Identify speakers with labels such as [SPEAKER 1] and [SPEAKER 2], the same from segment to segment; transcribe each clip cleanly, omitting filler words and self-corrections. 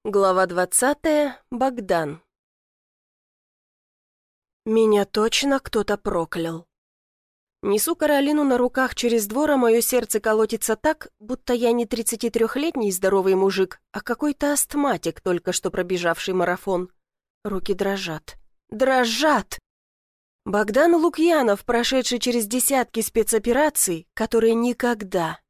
[SPEAKER 1] Глава 20. Богдан. Меня точно кто-то проклял. Несу Каролину на руках через двор, а мое сердце колотится так, будто я не 33-летний здоровый мужик, а какой-то астматик, только что пробежавший марафон. Руки дрожат. Дрожат! Богдан Лукьянов, прошедший через десятки спецопераций, который никогда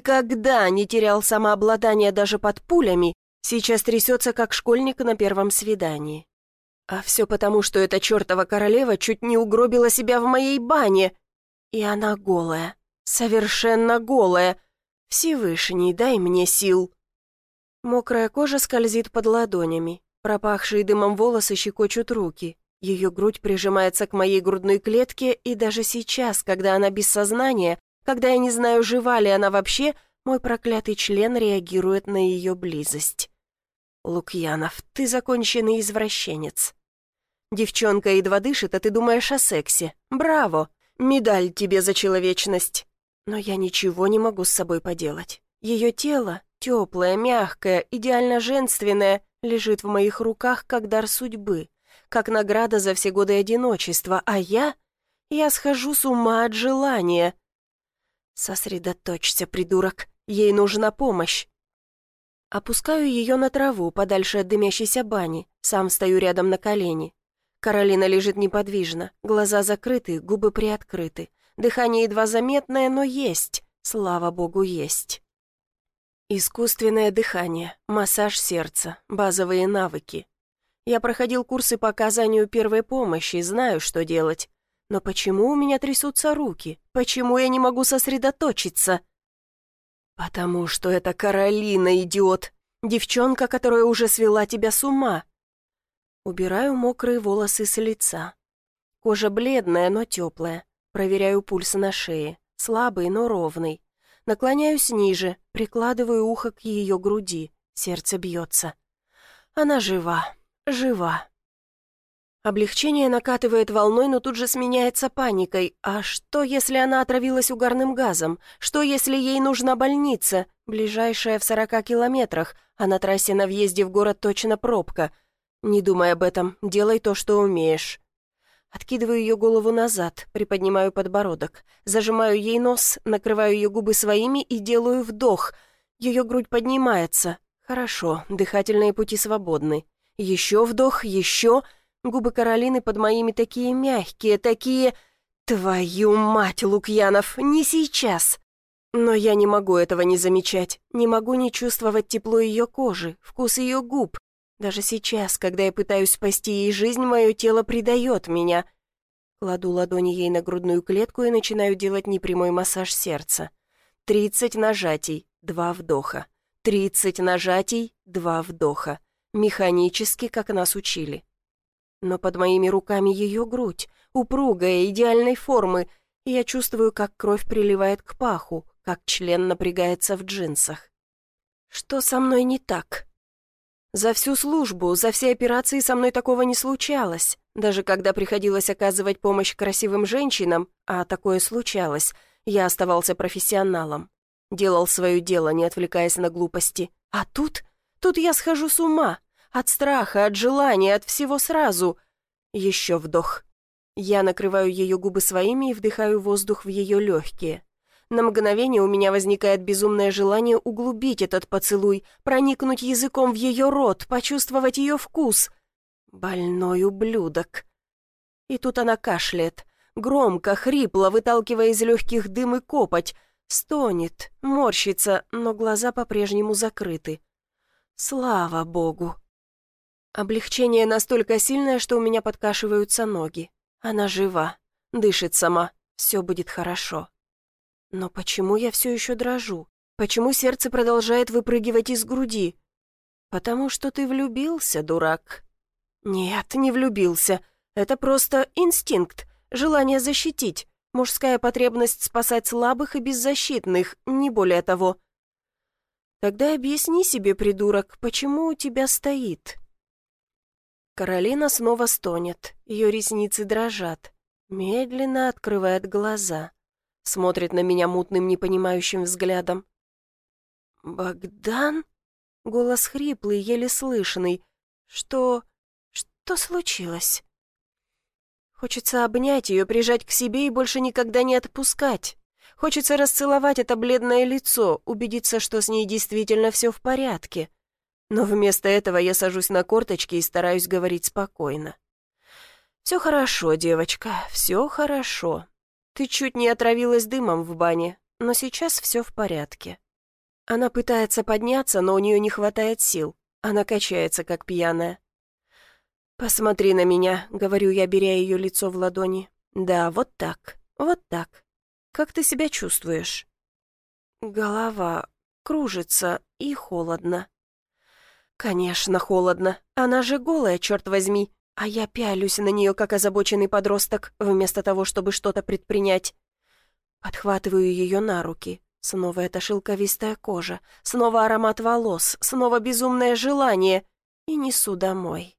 [SPEAKER 1] не терял самообладание даже под пулями, сейчас трясется, как школьник на первом свидании. А все потому, что эта чертова королева чуть не угробила себя в моей бане. И она голая, совершенно голая. Всевышний, дай мне сил. Мокрая кожа скользит под ладонями, пропахшие дымом волосы щекочут руки. Ее грудь прижимается к моей грудной клетке, и даже сейчас, когда она без сознания, когда я не знаю, жива ли она вообще, мой проклятый член реагирует на ее близость. Лукьянов, ты законченный извращенец. Девчонка едва дышит, а ты думаешь о сексе. Браво! Медаль тебе за человечность. Но я ничего не могу с собой поделать. Ее тело, теплое, мягкое, идеально женственное, лежит в моих руках, как дар судьбы, как награда за все годы одиночества, а я схожу с ума от желания. Сосредоточься, придурок, ей нужна помощь. Опускаю ее на траву, подальше от дымящейся бани, сам стою рядом на колени. Каролина лежит неподвижно, глаза закрыты, губы приоткрыты. Дыхание едва заметное, но есть, слава богу, есть. Искусственное дыхание, массаж сердца, базовые навыки. Я проходил курсы по оказанию первой помощи, знаю, что делать. Но почему у меня трясутся руки? Почему я не могу сосредоточиться? «Потому что это Каролина, идиот! Девчонка, которая уже свела тебя с ума!» Убираю мокрые волосы с лица. Кожа бледная, но теплая. Проверяю пульс на шее. Слабый, но ровный. Наклоняюсь ниже, прикладываю ухо к ее груди. Сердце бьется. Она жива, жива. Облегчение накатывает волной, но тут же сменяется паникой. А что, если она отравилась угарным газом? Что, если ей нужна больница, ближайшая в 40 километрах, а на трассе на въезде в город точно пробка? Не думай об этом, делай то, что умеешь. Откидываю ее голову назад, приподнимаю подбородок, зажимаю ей нос, накрываю ее губы своими и делаю вдох. Ее грудь поднимается. Хорошо, дыхательные пути свободны. Еще вдох, еще... Губы Каролины под моими такие мягкие, такие... Твою мать, Лукьянов, не сейчас! Но я не могу этого не замечать, не могу не чувствовать тепло ее кожи, вкус ее губ. Даже сейчас, когда я пытаюсь спасти ей жизнь, мое тело предает меня. Кладу ладони ей на грудную клетку и начинаю делать непрямой массаж сердца. 30 нажатий, 2 вдоха. 30 нажатий, 2 вдоха. Механически, как нас учили. Но под моими руками ее грудь, упругая, идеальной формы, и я чувствую, как кровь приливает к паху, как член напрягается в джинсах. Что со мной не так? За всю службу, за все операции со мной такого не случалось. Даже когда приходилось оказывать помощь красивым женщинам, а такое случалось, я оставался профессионалом. Делал свое дело, не отвлекаясь на глупости. А тут я схожу с ума. От страха, от желания, от всего сразу. Еще вдох. Я накрываю ее губы своими и вдыхаю воздух в ее легкие. На мгновение у меня возникает безумное желание углубить этот поцелуй, проникнуть языком в ее рот, почувствовать ее вкус. Больной ублюдок. И тут она кашляет. Громко, хрипло, выталкивая из легких дым и копоть. Стонет, морщится, но глаза по-прежнему закрыты. Слава богу. Облегчение настолько сильное, что у меня подкашиваются ноги. Она жива, дышит сама, все будет хорошо. Но почему я все еще дрожу? Почему сердце продолжает выпрыгивать из груди? Потому что ты влюбился, дурак. Нет, не влюбился. Это просто инстинкт, желание защитить, мужская потребность спасать слабых и беззащитных, не более того. Тогда объясни себе, придурок, почему у тебя стоит... Каролина снова стонет, ее ресницы дрожат. Медленно открывает глаза. Смотрит на меня мутным, непонимающим взглядом. «Богдан?» Голос хриплый, еле слышный. Что случилось? Хочется обнять ее, прижать к себе и больше никогда не отпускать. Хочется расцеловать это бледное лицо, убедиться, что с ней действительно все в порядке. Но вместо этого я сажусь на корточки и стараюсь говорить спокойно. «Все хорошо, девочка, все хорошо. Ты чуть не отравилась дымом в бане, но сейчас все в порядке». Она пытается подняться, но у нее не хватает сил. Она качается, как пьяная. «Посмотри на меня», — говорю я, беря ее лицо в ладони. «Да, вот так, вот так. Как ты себя чувствуешь?» Голова кружится и холодно. «Конечно, холодно. Она же голая, черт возьми. А я пялюсь на нее, как озабоченный подросток, вместо того, чтобы что-то предпринять. Подхватываю ее на руки. Снова эта шелковистая кожа, снова аромат волос, снова безумное желание. И несу домой.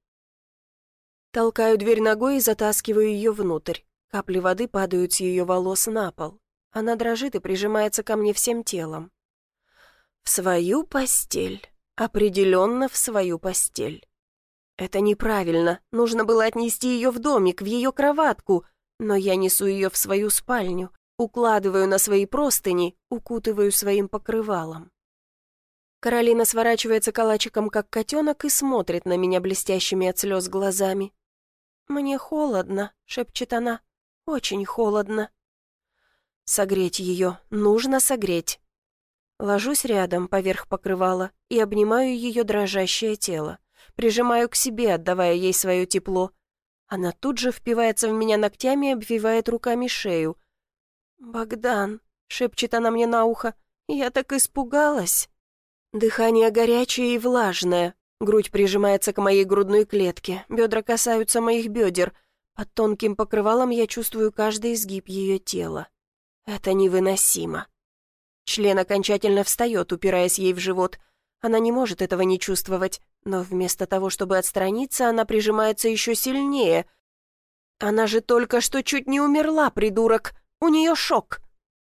[SPEAKER 1] Толкаю дверь ногой и затаскиваю ее внутрь. Капли воды падают с ее волос на пол. Она дрожит и прижимается ко мне всем телом. В свою постель. Определенно в свою постель. Это неправильно. Нужно было отнести ее в домик, в ее кроватку. Но я несу ее в свою спальню, укладываю на свои простыни, укутываю своим покрывалом. Каролина сворачивается калачиком, как котенок, и смотрит на меня блестящими от слез глазами. «Мне холодно», — шепчет она. «Очень холодно». Согреть ее, нужно согреть. Ложусь рядом, поверх покрывала, и обнимаю ее дрожащее тело. Прижимаю к себе, отдавая ей свое тепло. Она тут же впивается в меня ногтями и обвивает руками шею. «Богдан», — шепчет она мне на ухо, — «я так испугалась». Дыхание горячее и влажное. Грудь прижимается к моей грудной клетке, бедра касаются моих бедер. Под тонким покрывалом я чувствую каждый изгиб ее тела. Это невыносимо. Член окончательно встает, упираясь ей в живот. Она не может этого не чувствовать, но вместо того, чтобы отстраниться, она прижимается еще сильнее. Она же только что чуть не умерла, придурок. У нее шок.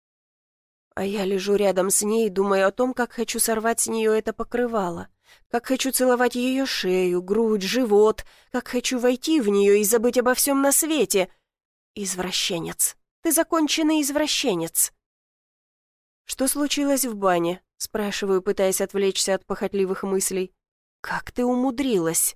[SPEAKER 1] А я лежу рядом с ней, думаю о том, как хочу сорвать с нее это покрывало, как хочу целовать ее шею, грудь, живот, как хочу войти в нее и забыть обо всем на свете. Извращенец. Ты законченный извращенец. «Что случилось в бане?» — спрашиваю, пытаясь отвлечься от похотливых мыслей. «Как ты умудрилась?»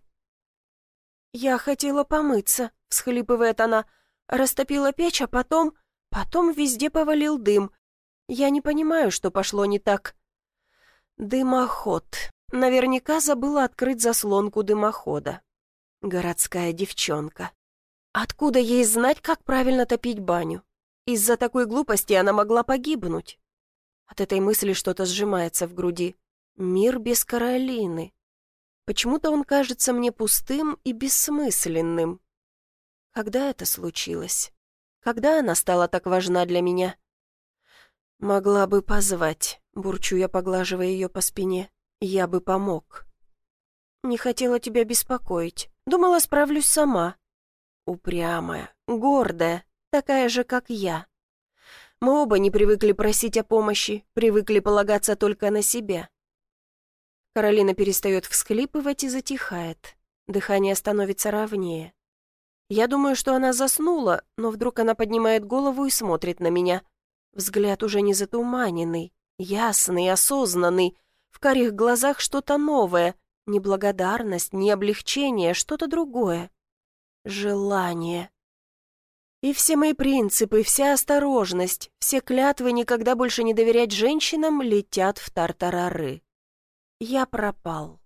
[SPEAKER 1] «Я хотела помыться», — всхлипывает она. «Растопила печь, а потом везде повалил дым. Я не понимаю, что пошло не так». «Дымоход. Наверняка забыла открыть заслонку дымохода. Городская девчонка. Откуда ей знать, как правильно топить баню? Из-за такой глупости она могла погибнуть». От этой мысли что-то сжимается в груди. Мир без Каролины. Почему-то он кажется мне пустым и бессмысленным. Когда это случилось? Когда она стала так важна для меня? «Могла бы позвать», — бурчу я, поглаживая ее по спине. «Я бы помог». «Не хотела тебя беспокоить. Думала, справлюсь сама». Упрямая, гордая, такая же, как я. Мы оба не привыкли просить о помощи, привыкли полагаться только на себя. Каролина перестает всхлипывать и затихает. Дыхание становится ровнее. Я думаю, что она заснула, но вдруг она поднимает голову и смотрит на меня. Взгляд уже не затуманенный, ясный, осознанный. В карих глазах что-то новое, не благодарность, не облегчение, что-то другое. Желание. И все мои принципы, вся осторожность, все клятвы никогда больше не доверять женщинам летят в тартарары. Я пропал.